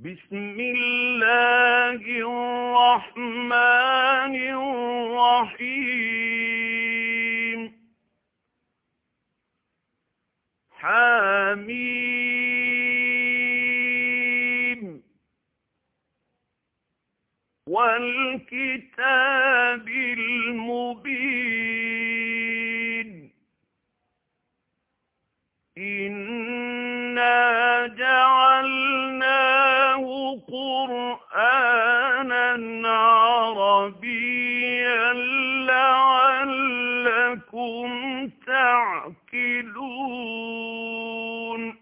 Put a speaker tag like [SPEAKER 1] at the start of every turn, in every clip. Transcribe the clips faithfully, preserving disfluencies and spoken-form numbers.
[SPEAKER 1] بسم الله الرحمن الرحيم حميم والكتاب المبين إنا جعلناه قرآنا عربيا لعلكم تعقلون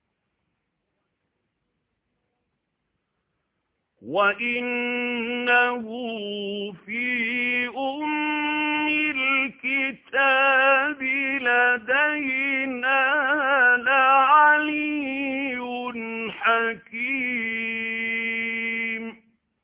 [SPEAKER 1] وإنه في أم الكتاب لدينا لعلي حكيم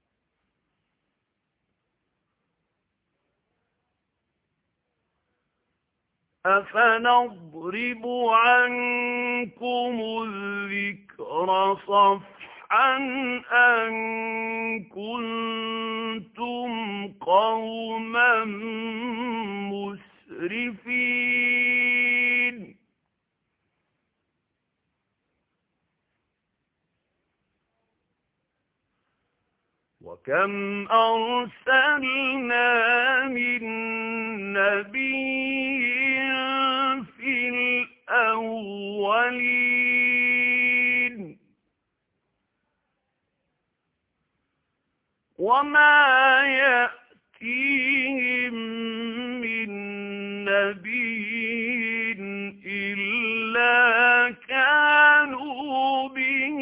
[SPEAKER 1] أفنضرب عنكم الذكر صفحا أن كنتم قوما مسرفين وكم أرسلنا من نبي في الأولين وما يأتيهم من نبي إلا كانوا به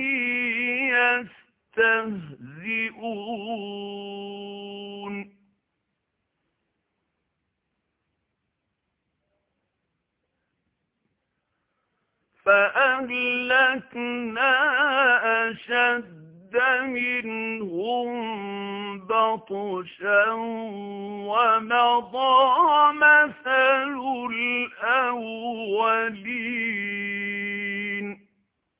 [SPEAKER 1] يستهزئون فأهلكنا أشد منهم بطشا ومضى مثل الأولين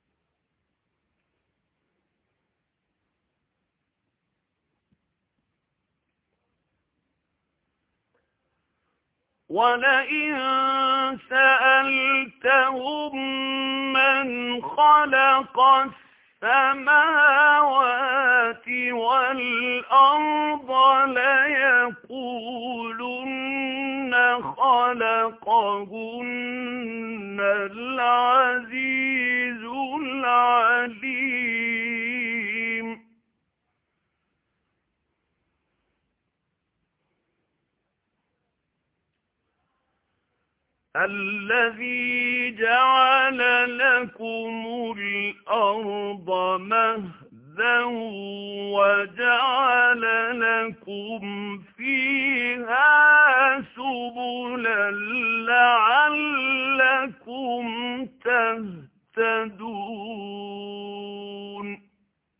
[SPEAKER 1] ولئن سألتهم من خلق السماوات والأرض ليقولن خلقهن العزيز العليم الذي جعل لكم الأرض مهدا وجعل لكم فيها سبلا لعلكم تهتدون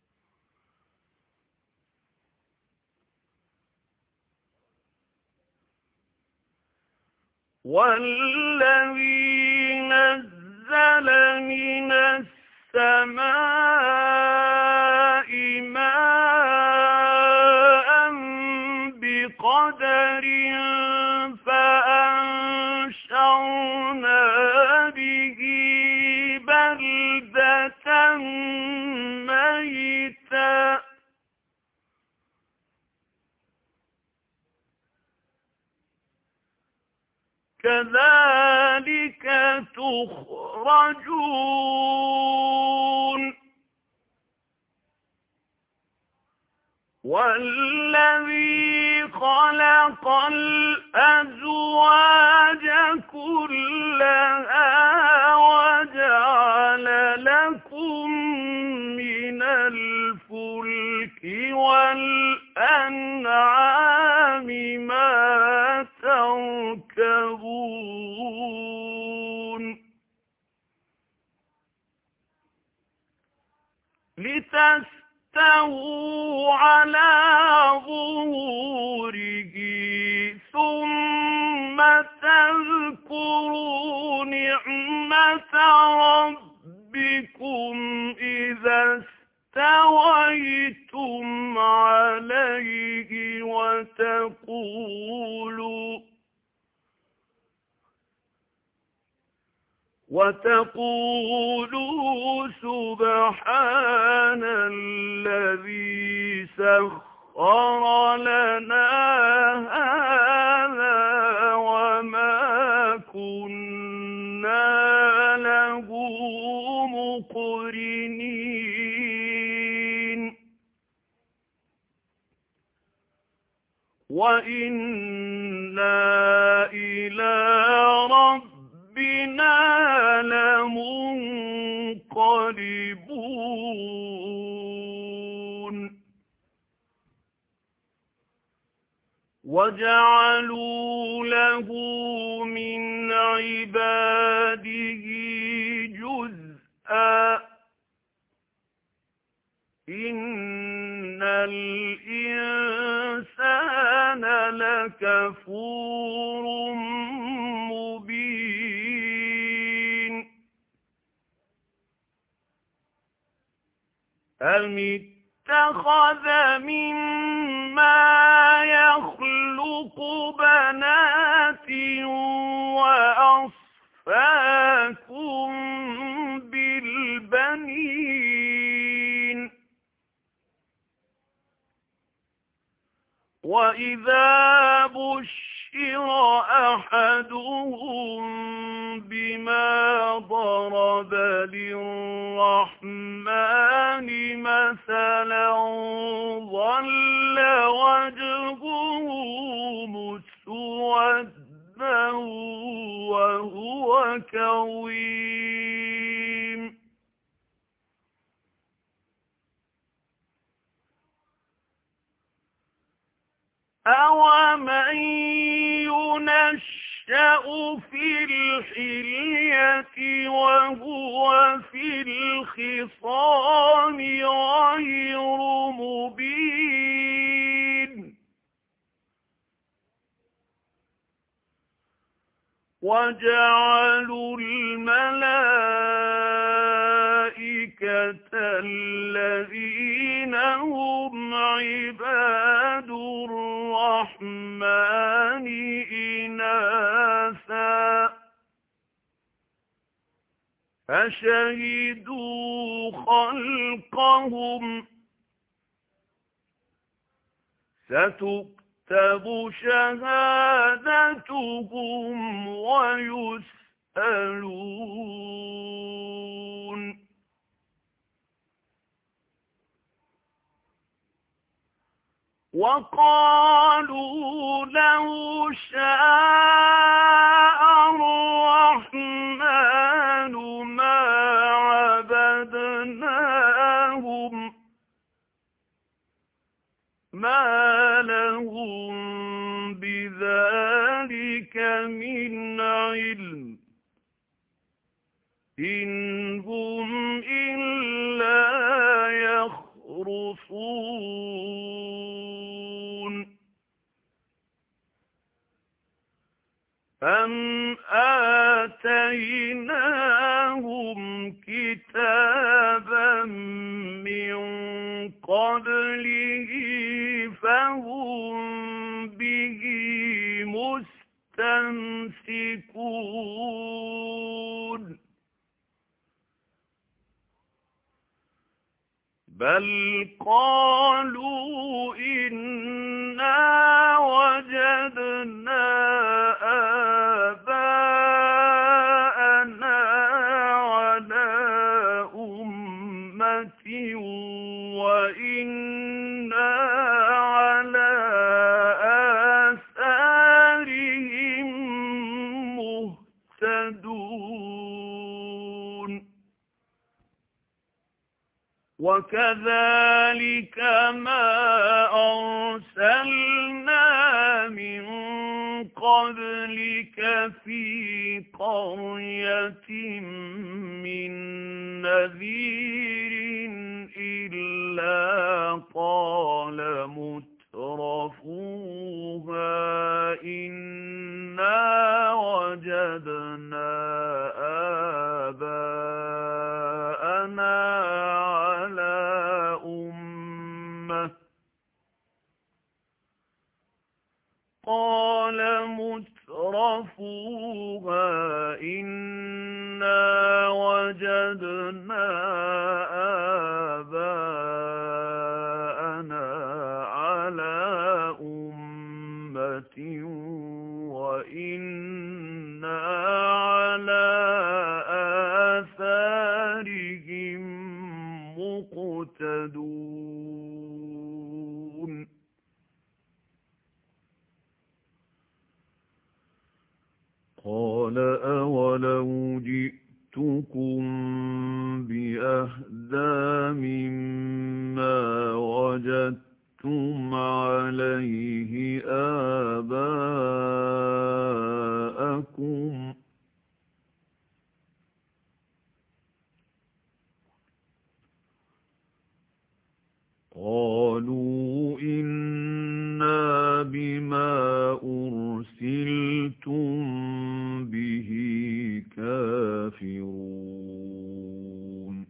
[SPEAKER 1] والذي نزل من السماء ماء بقدر فأنشرنا به بلدة ميتا كذلك تخرجون والذي خلق الأزواج كلها وجعل لكم من الفلك والأنعام ما تركبون لتستووا على ظهوره ثم تذكروا نعمة ربكم إذا استويتم فيقولوا سبحان الذي سخر لنا هذا وما كنا له مقرنين وإنا إلى ربنا لمنقلبون وجعلوا له من عباده جزءا إن الإنسان لكفور مبين أم اتخذ مما يخلق بنات وأصفاكم بالبنين وإذا بشر أحدهم بما ضرب للرحمن مثلا ظل وجهه مسودا وهو كظيم أَوَمَن يُنَشَّأُ فِي الْحِلْيَةِ وَهُوَ فِي الْخِصَامِ غَيْرُ مُبِينٍ وَجَعَلُوا الْمَلَائِكَةَ الَّذِينَ هُمْ عِبَادُ الرَّحْمَنِ إِنَاثًا أَشَهِدُوا خَلْقَهُمْ سَتُكْتَبُ شَهَادَتُهُمْ وَيُسْأَلُونَ وَقَالُوا لَوْ شَاءَ الرَّحْمَنُ مَا عَبَدْنَاهُمْ مَا لَهُم بِذَلِكَ مِنْ عِلْمٍ إِنْ هُمْ إِلَّا يَخْرُصُونَ أَمْ آتَيْنَاهُمْ كِتَابًا مِّن قَبْلِهِ فَهُم بِهِ مُسْتَمْسِكُونَ بَلْ قَالُوا إِنَّا وَجَدْنَا آبَاءَنَا عَلَى أُمَّةٍ وَإِنَّا عَلَى آثَارِهِم مُهْتَدُونَ وَكَذَلِكَ مَا أَرْسَلْنَا مِن قَبْلِكَ فِي قَرْيَةٍ مِّن نَّذِيرٍ إِلَّا قَالَ مُتْرَفُوهَا إِنَّا وَجَدْنَا آبَاءَنَا عَلَى أُمَّةٍ قَالَ مُتْرَفُوهَا إِنَّا وجدنا آباءنا على أمة وإنا على آثارهم مقتدون قال أولو جئتكم بأهدى مما وجدتم عليه آباءكم قالوا إنا بما أرسلتم به كافرون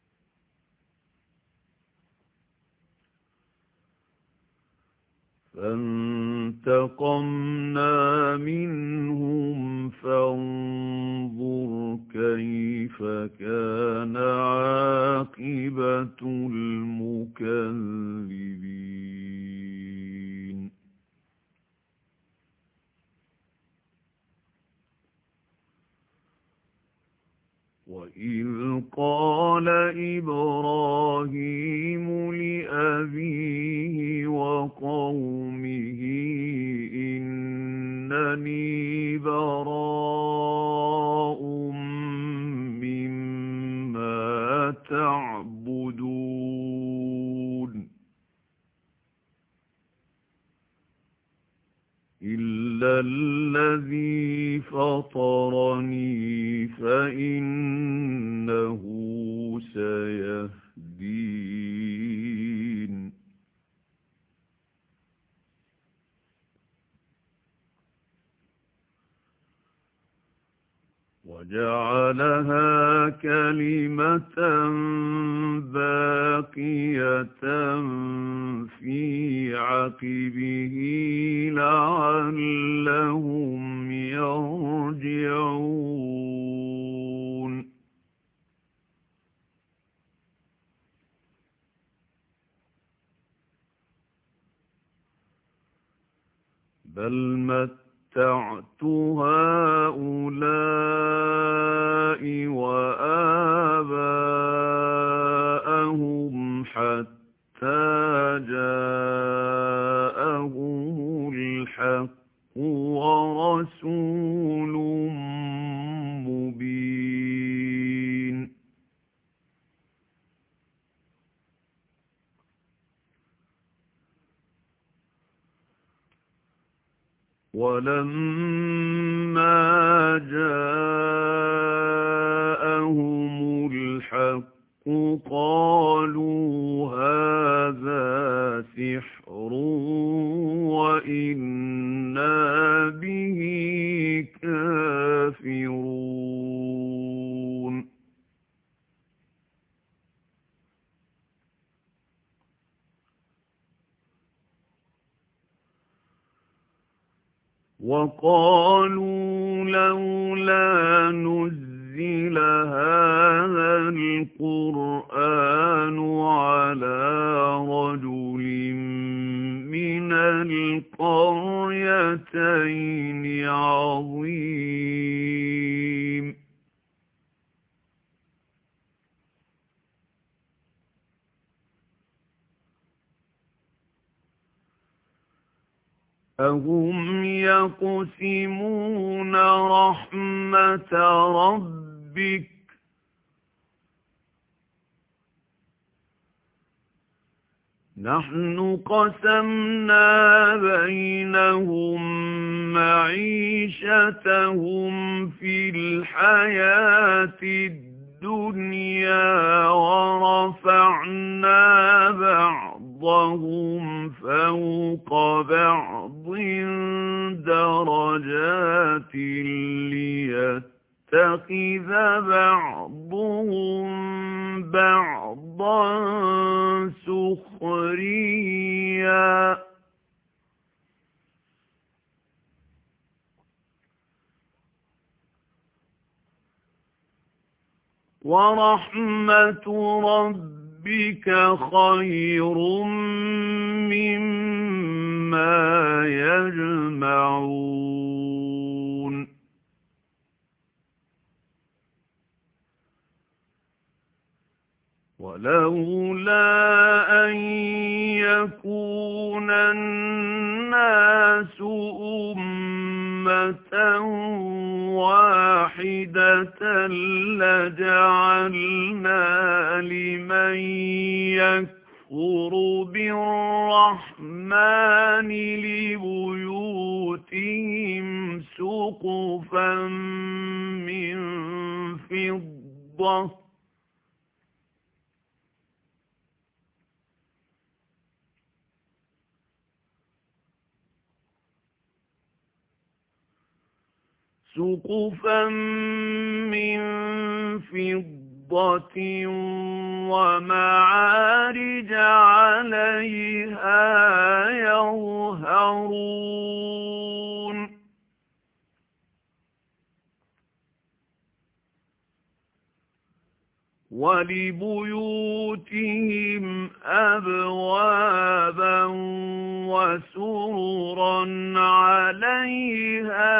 [SPEAKER 1] فانتقمنا منهم فانظر كيف كان عاقبة المكذبين وإذ قال إبراهيم لأبيه وقومه إنني براء مما تعبدون إلا الذي فطرني فإنه سيهدين وجعلها كلمة باقية في عقبه لعلهم يرجعون بل متعت هؤلاء وآباءهم حتى جاءهم الحق ورسول مبين ولما جاءهم الحق قالوا هذا سحر وإنا به كافرون وقالوا لولا نزل هذا القرآن على رجل من القريتين عظيم أهم يقسمون رحمة ربك نحن قسمنا بينهم معيشتهم في الحياة الدنيا ورفعنا بعضهم فوق بعض درجات ليتخذ بعضهم بعضا سخريا وَرَحْمَةُ رَبِّكَ خَيْرٌ مِّمَّا يَجْمَعُونَ وَلَوْلَا أَن يَكُونَ النَّاسُ أُمَّةً وَاحِدَةً لَّجَعَلْنَا لِمَن يَكْفُرُ بِالرَّحْمَٰنِ لِبُيُوتِهِمْ سُقُفًا مِّن فِضَّةٍ سُقُفًا مِّن فِضَّةٍ وَمَعَارِجَ عَلَيْهَا يَظْهَرُونَ وَلِبُيُوتِهِمْ أَبْوَابًا وَسُرُرًا عَلَيْهَا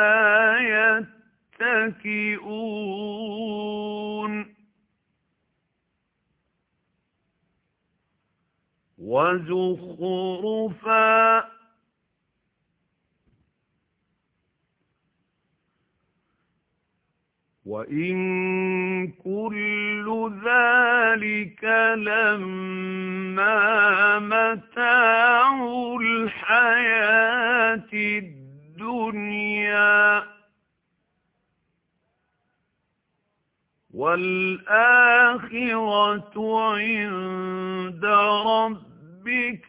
[SPEAKER 1] يَتَّكِئُونَ وَزُخْرُفًا وَإِن كُلُّ ذَلِكَ لَمَّا مَتَاعُ الْحَيَاةِ الدُّنْيَا وَالْآخِرَةُ عِندَ رَبِّكَ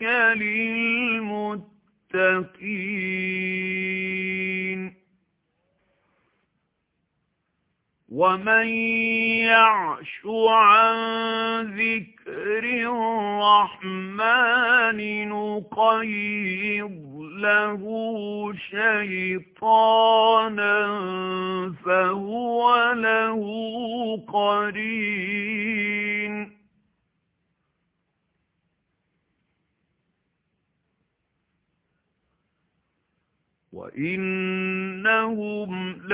[SPEAKER 1] لِلْمُتَّقِينَ وَمَن يَعْشُ عَن ذِكْرِ الرَّحْمَٰنِ نُقَيِّضْ لَهُ شَيْطَانًا فَهُوَ لَهُ قَرِينٌ وَإِنَّهُمْ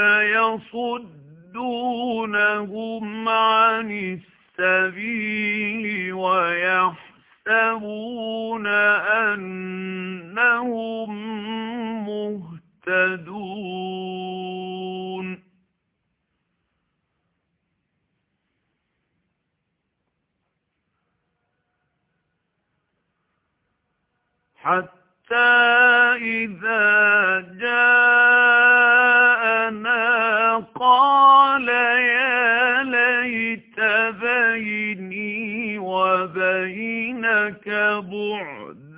[SPEAKER 1] لَيَصُدُّونَهُمْ عَنِ السَّبِيلِ وَيَحْسَبُونَ أَنَّهُم مُّهْتَدُونَ حَتَّى إِذَا جَاءَنَا قَالَ يَا لَيْتَ بَيْنِي وَبَيْنَكَ بُعْدَ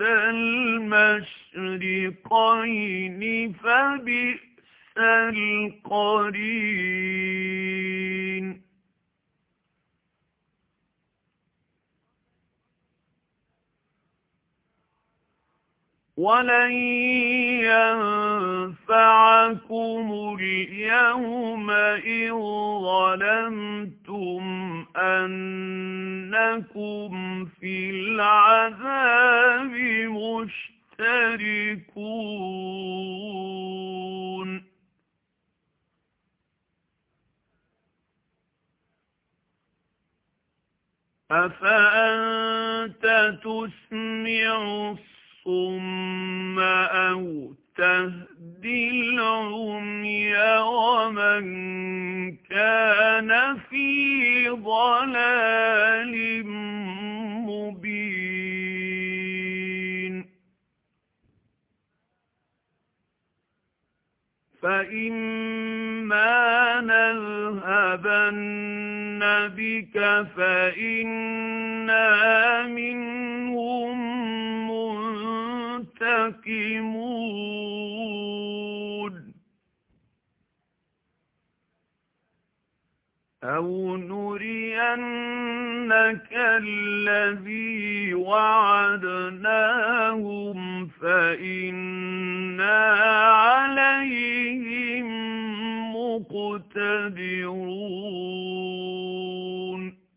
[SPEAKER 1] الْمَشْرِقَيْنِ فَبِئْسَ الْقَرِينُ وَلَن يَنفَعَكُمُ الْيَوْمَ إِذ ظَّلَمْتُمْ أَنَّكُمْ فِي الْعَذَابِ مُشْتَرِكُونَ أَفَأَنتَ تُسْمِعُ الصُّمَّ أَوْ تَهْدِي الْعُمْيَ وَمَنْ كَانَ فِي ضَلَالٍ مُبِينٍ فَإِمَّا نَذْهَبَنَّ بِكَ فَإِنَّا مِنْهُمْ مُنْتَقِمُونَ أَوْ نُرِيَنَّكَ الَّذِي وَعَدْنَاهُمْ فَإِنَّا عَلَيْهِمْ مُقْتَدِرُونَ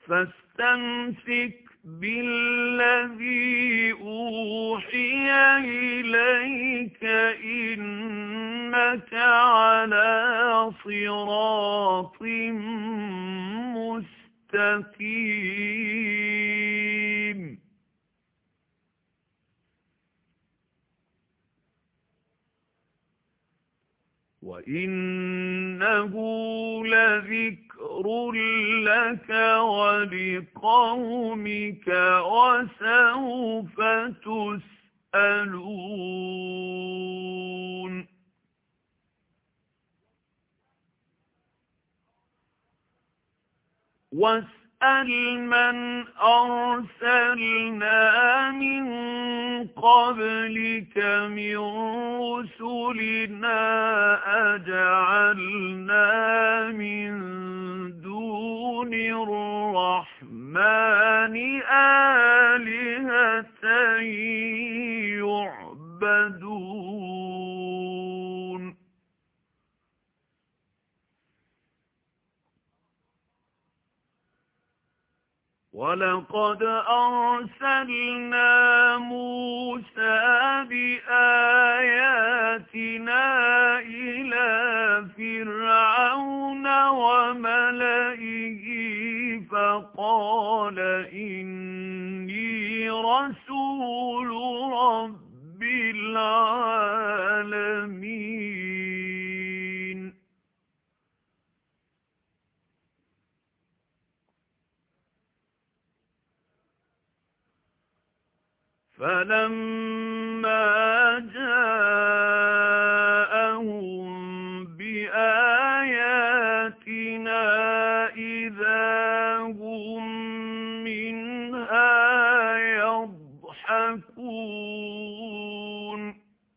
[SPEAKER 1] فاستمسك بالذي أوحي إليك إنك على صراط مستقيم وإنه لذكر لك ولقومك وسوف تسألون واسأل من أرسلنا من قبلك من رسلنا أجعلنا من دون الرحمن آلهة يعبدون ولقد أرسلنا موسى بآياتنا إلى فرعون وملئه فقال إني رسول رب العالمين فلما جاءهم بآياتنا إذا هم منها يضحكون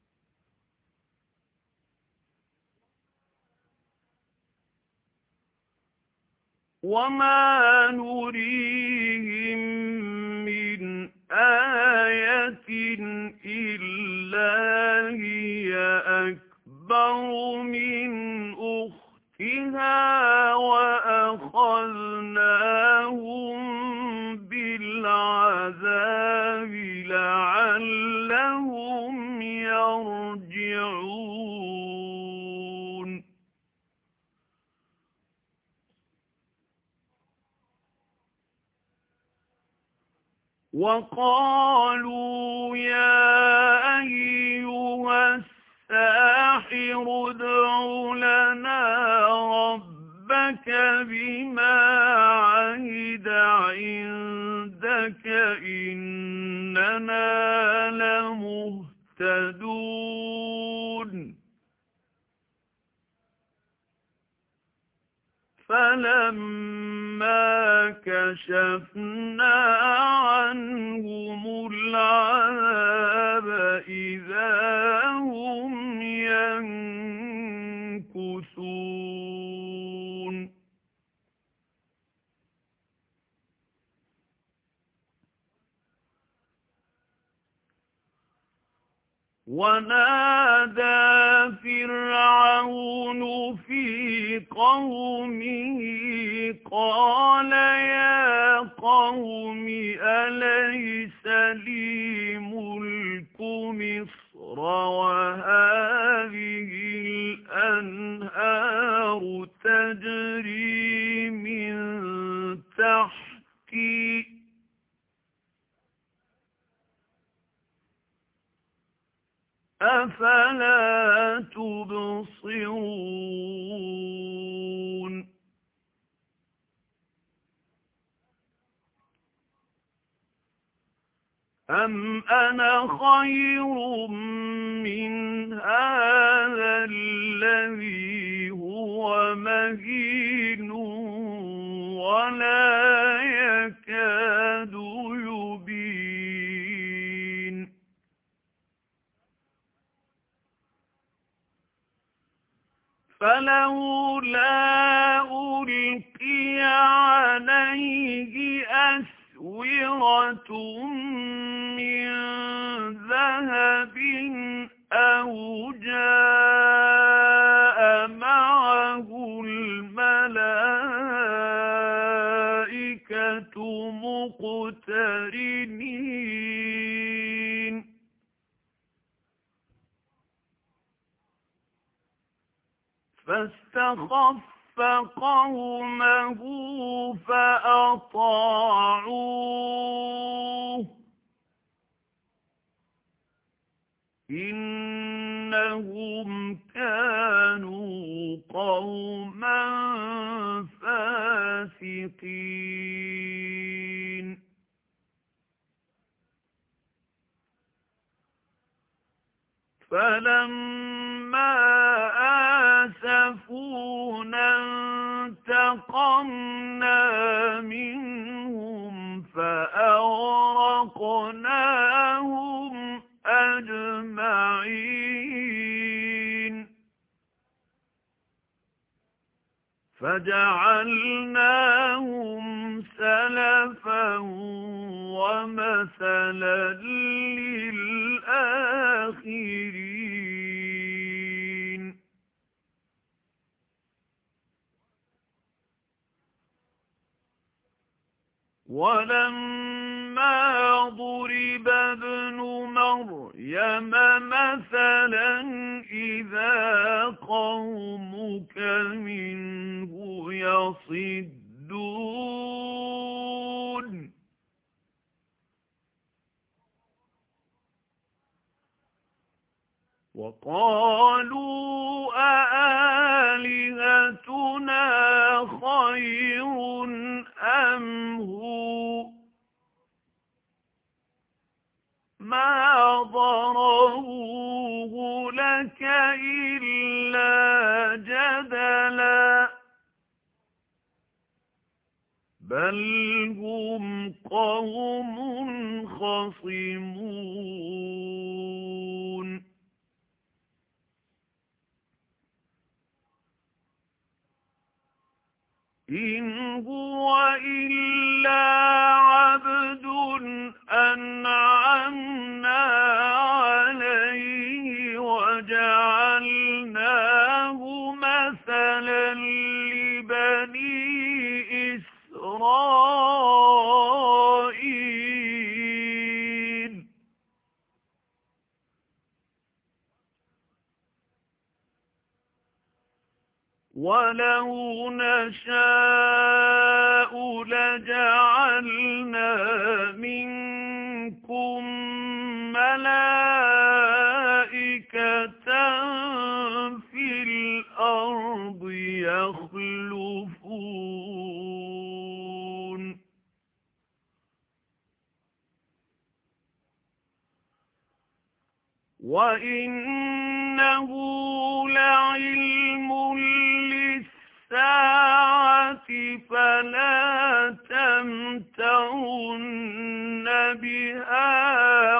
[SPEAKER 1] وما نريهم من آية إلا هي أكبر من أختها وأخذناهم بالعذاب لعلهم يرجعون وقالوا يا أيها الساحر ادع لنا ربك بما عهد عندك إننا لمهتدون فلما كشفنا عنهم العذاب إذا هم ينكثون ونادى فرعون في قومه قال يا قوم أليس لي ملك مصر وهذه الأنهار تجري من تحتي أفلا تبصرون أم أنا خير من هذا الذي هو مهين ولا يكاد يبين فلولا ألقي عليه أسورة من ذهب أو جاء معه الملائكة فاستخف قومه فأطاعوه إنهم كانوا قوما فاسقين فلما آسفونا انتقمنا منهم فأغرقناهم أجمعين فجعلناهم سلفا ومثلا للآخرين ولما ضرب ابن مريم مثلا إذا قومك منه يصدون وقالوا أآلهتنا خير أم هو ما ضروه لك إلا جدلا بل هم قوم خصمون إن هو إلا عبد أنعمنا عليه وجعلناه مثلا لبني إسرائيل ولو نشاء لجعلنا منكم ملائكة في الأرض يخلفون وإنه لعلم للساعة فلا تمترن بها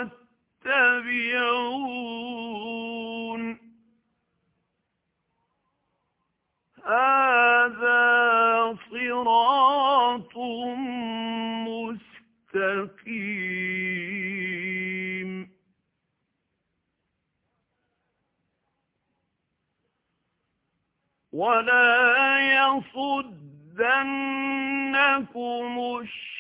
[SPEAKER 1] واتبعون هذا صراط مستقيم ولا يصدنكم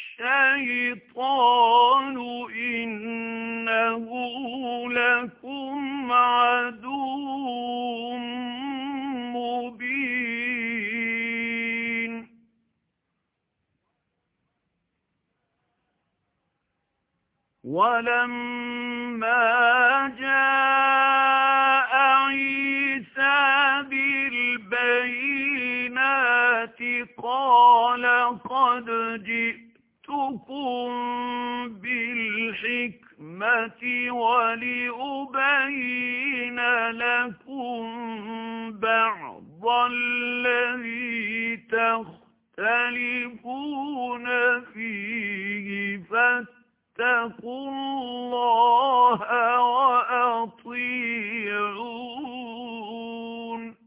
[SPEAKER 1] الشيطان إنه لكم عدو مبين ولما جاء عيسى بالبينات قال قد جئتكم بالحكمة ولأبين لكم بعض الذي تختلفون فيه فاتقوا الله وأطيعون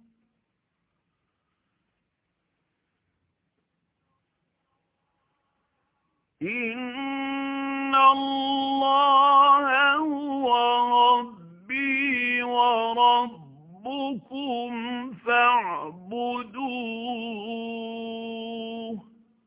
[SPEAKER 1] إن الله هو ربي وربكم فاعبدوه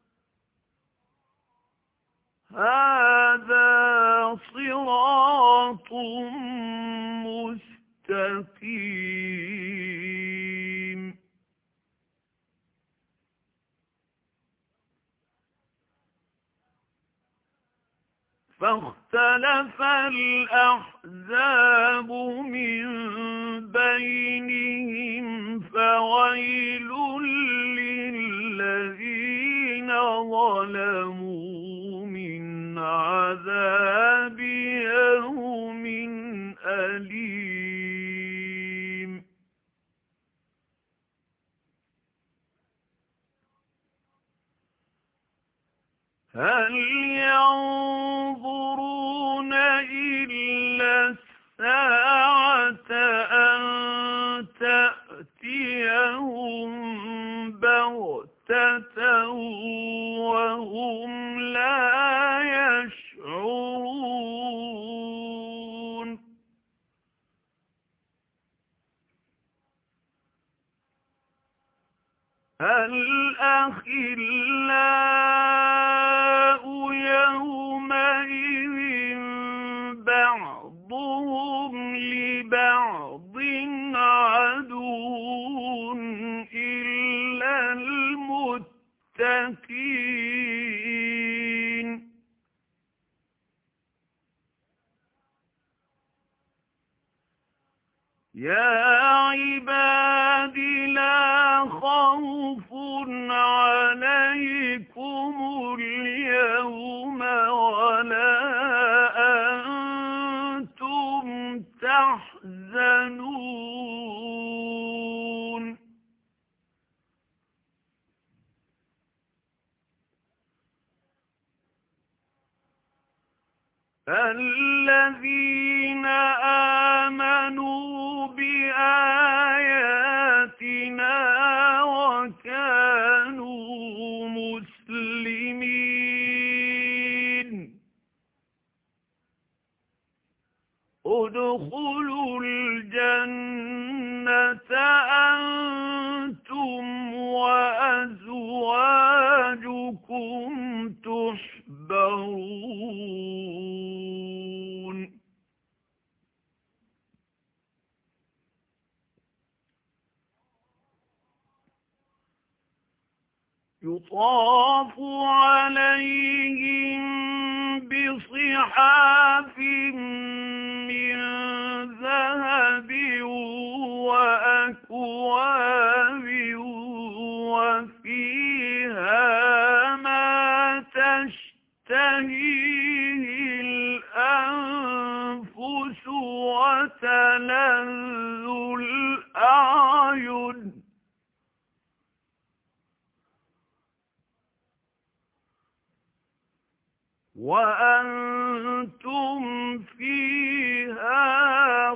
[SPEAKER 1] هذا صراط مستقيم فاختلف الأحزاب من بينهم فويل للذين ظلموا من عذاب يوم أليم. هل ينظرون إلا الساعة أن تأتيهم بغتة وهم لا يشعرون. الأخلاء يومئذ بعضهم لبعض عدو إلا المتقين. يا عباد لا خوف عليكم اليوم ولا أنتم تحزنون. الذين آمنوا بآياتنا وكانوا مسلمين ادخلوا الجنة أنتم وأزواجكم تحبرون. يطاف عليهم بصحاف من ذهب وأكواب وفيها ما تشتهيه الأنفس وتلذ الأعين. وأنتم فيها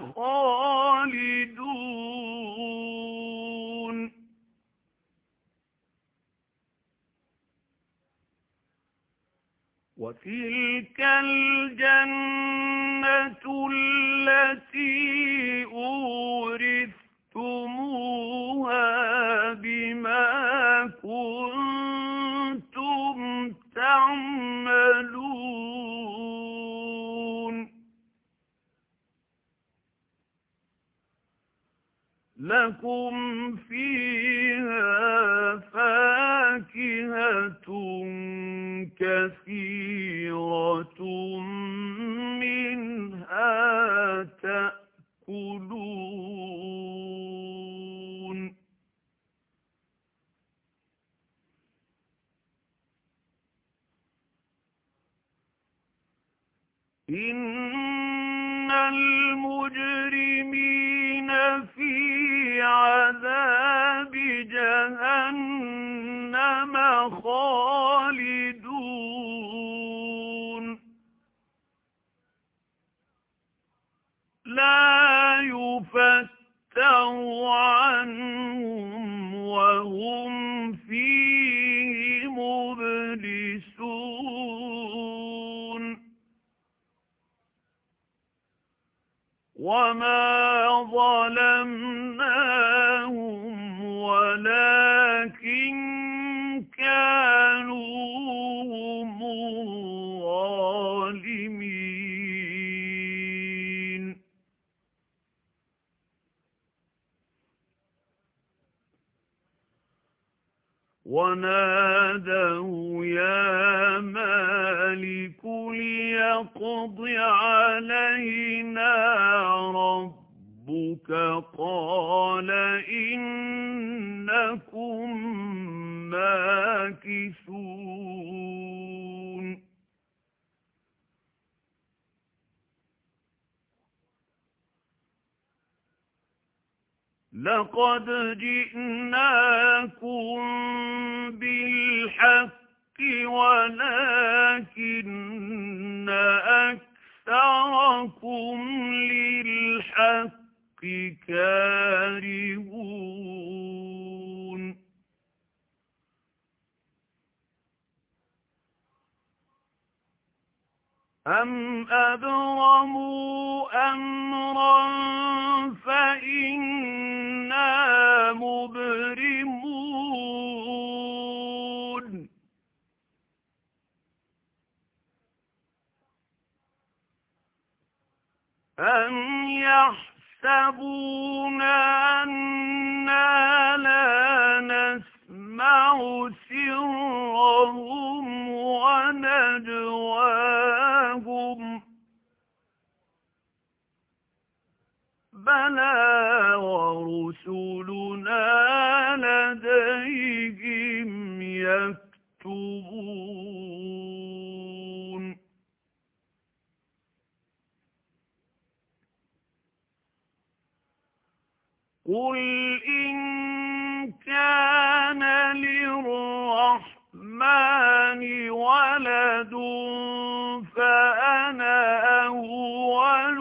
[SPEAKER 1] خالدون. وتلك الجنة التي أورثتموها بما كنتم تعملون. لكم فيها فاكهة كثيرة منها تأكلون. إن المجرمين في عذاب جهنم خالدون. لا يفتر عنهم وهم فيه مبلسون. وما ظلمناهم ولكن كانوا هم الظالمين. ونادوا يا مالك ليقض علينا ربك قال إنكم ماكثون لقد جئناكم بالحق ولكن أكثركم للحق كارهون أم أبرموا أمرا فإنا مبرمون أم يحسبون أنا لا نسمع سرهم ونجواهم بلى ورسلنا لديهم يكتبون قل إن كان للرحمن ولد فأنا أول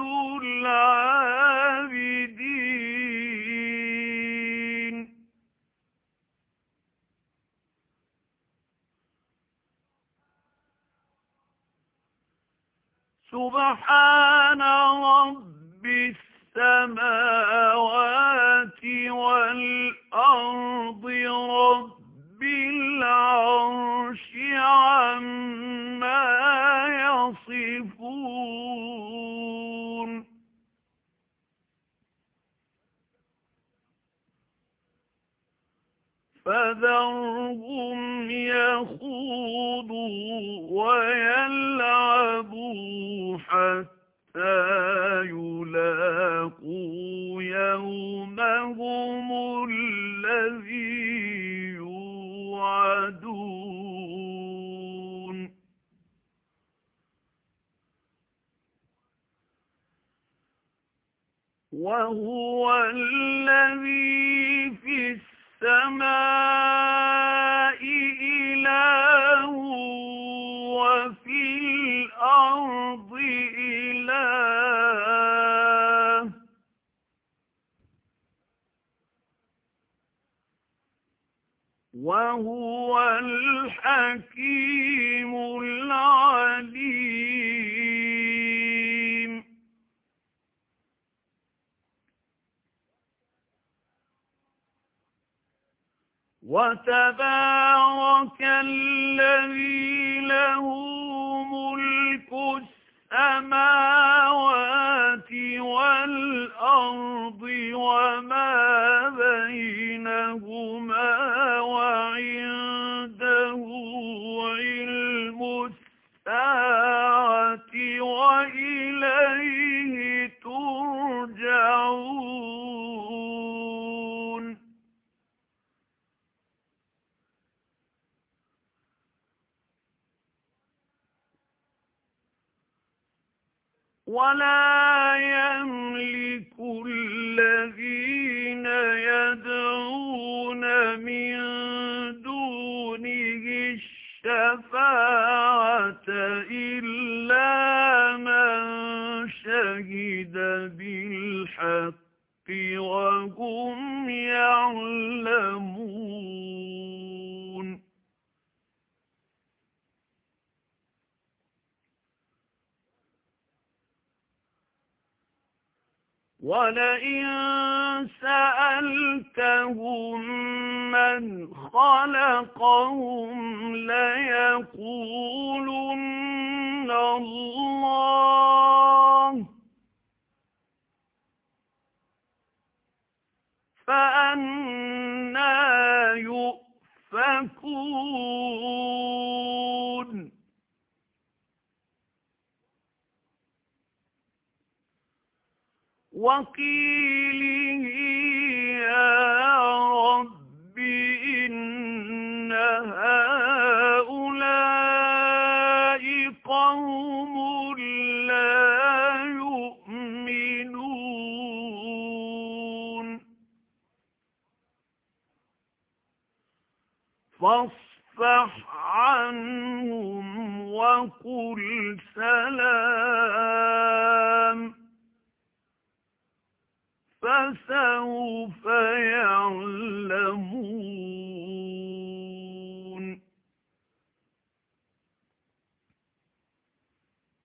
[SPEAKER 1] العابدين سبحان رب السماوات والأرض رب العرش عما يصفون فذرهم يخوضوا ويلعبوا حتى يلاقوا يومهم الذي يوعدون وهو الذي في السماء إله وفي الأرض إله وهو الحكيم العليم وتبارك الذي له ملك السماوات والأرض وما بينهما وعنده علم الساعة وإليه ترجعون ولا يملك الذين يدعون من دونه الشفاعة إلا من شهد بالحق وهم يعلمون ولئن سألتهم من خلقهم ليقولن الله فأنى يؤفكون وقيله يا رب إن هؤلاء قوم لا يؤمنون فاصفح عنهم وقل سلام فسوف يعلمون.